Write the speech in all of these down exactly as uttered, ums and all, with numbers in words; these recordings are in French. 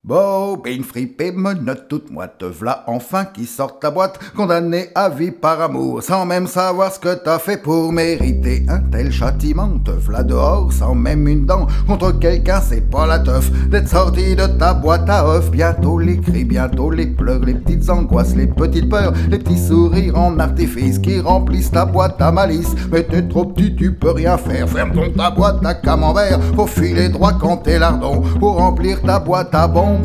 Bobine fripée, menottes toute moite, te v'là enfin qui sort ta boîte, condamné à vie par amour, sans même savoir ce que t'as fait pour mériter un tel châtiment. Te v'là dehors sans même une dent, contre quelqu'un c'est pas la teuf, d'être sorti de ta boîte à œufs. Bientôt les cris, bientôt les pleurs, les petites angoisses, les petites peurs, les petits sourires en artifice qui remplissent ta boîte à malice. Mais t'es trop petit, tu peux rien faire, ferme donc ta boîte à camembert, faut filer droit quand t'es lardon, pour remplir ta boîte à bonbons.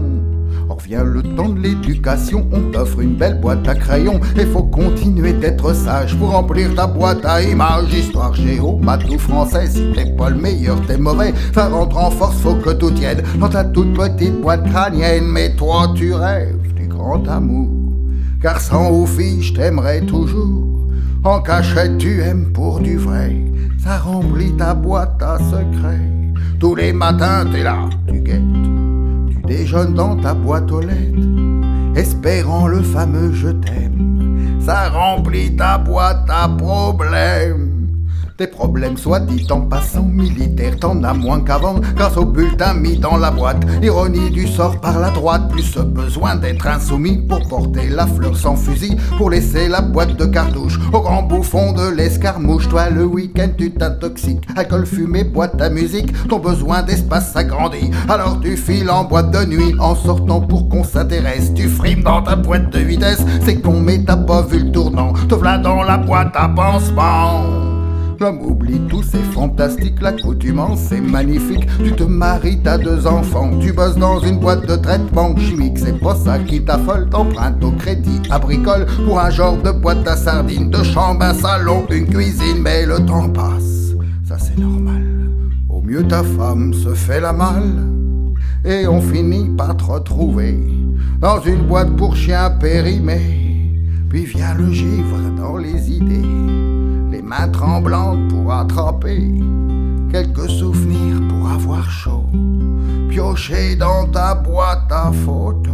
Or vient le temps de l'éducation, on t'offre une belle boîte à crayons, et faut continuer d'être sage pour remplir ta boîte à images. Histoire, géo, maths ou français, si t'es pas le meilleur, t'es mauvais. Ça rentre en force, faut que tout tienne dans ta toute petite boîte crânienne. Mais toi tu rêves du grand amour, garçon ou fille, je t'aimerai toujours. En cachette tu aimes pour du vrai, ça remplit ta boîte à secret. Tous les matins t'es là, tu guettes, déjeune dans ta boîte aux lettres, espérant le fameux je t'aime. Ça remplit ta boîte à problèmes. Tes problèmes, soit dit en passant, militaire, t'en as moins qu'avant, grâce au bulletin mis dans la boîte. Ironie du sort par la droite, plus ce besoin d'être insoumis pour porter la fleur sans fusil, pour laisser la boîte de cartouches au grand bouffon de l'escarmouche. Toi le week-end tu t'intoxiques, alcool, fumée, boîte à musique, ton besoin d'espace s'agrandit, alors tu files en boîte de nuit, en sortant pour qu'on s'intéresse. Tu frimes dans ta boîte de vitesse, c'est con mais t'as pas vu le tournant, te v'là dans la boîte à pansement. L'homme oublie tout, c'est fantastique, l'accoutumance c'est magnifique. Tu te maries, t'as deux enfants, tu bosses dans une boîte de traitement chimique. C'est pas ça qui t'affole, t'empruntes au crédit à bricole pour un genre de boîte à sardines, de chambre, un salon, une cuisine. Mais le temps passe, ça c'est normal. Au mieux ta femme se fait la malle, et on finit par te retrouver dans une boîte pour chiens périmés. Puis vient le givre dans les idées, les mains tremblantes pour attraper quelques souvenirs pour avoir chaud, piocher dans ta boîte à photos.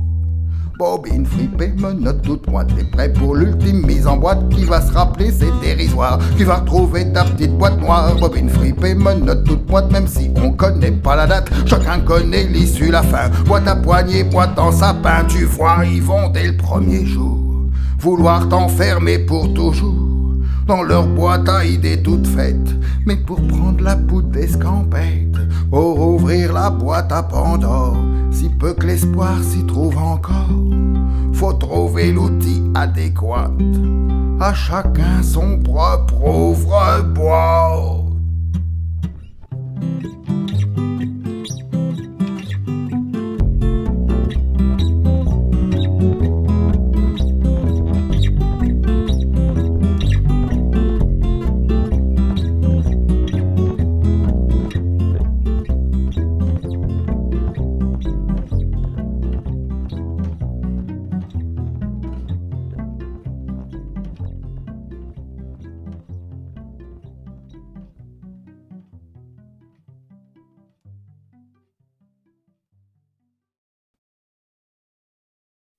Bobine fripée, menottes toute moite, t'es prêt pour l'ultime mise en boîte qui va se rappeler c'est dérisoire. Tu vas retrouver ta petite boîte noire. Bobine fripée, menottes toute moite, même si on connaît pas la date, chacun connaît l'issue, la fin. Boîte à poignée, boîte en sapin, tu vois, ils vont dès le premier jour vouloir t'enfermer pour toujours dans leur boîte à idées toutes faites. Mais pour prendre la poudre d'escampette, pour ouvrir la boîte à Pandore, si peu que l'espoir s'y trouve encore, faut trouver l'outil adéquat. À chacun son propre ouvre-boîte.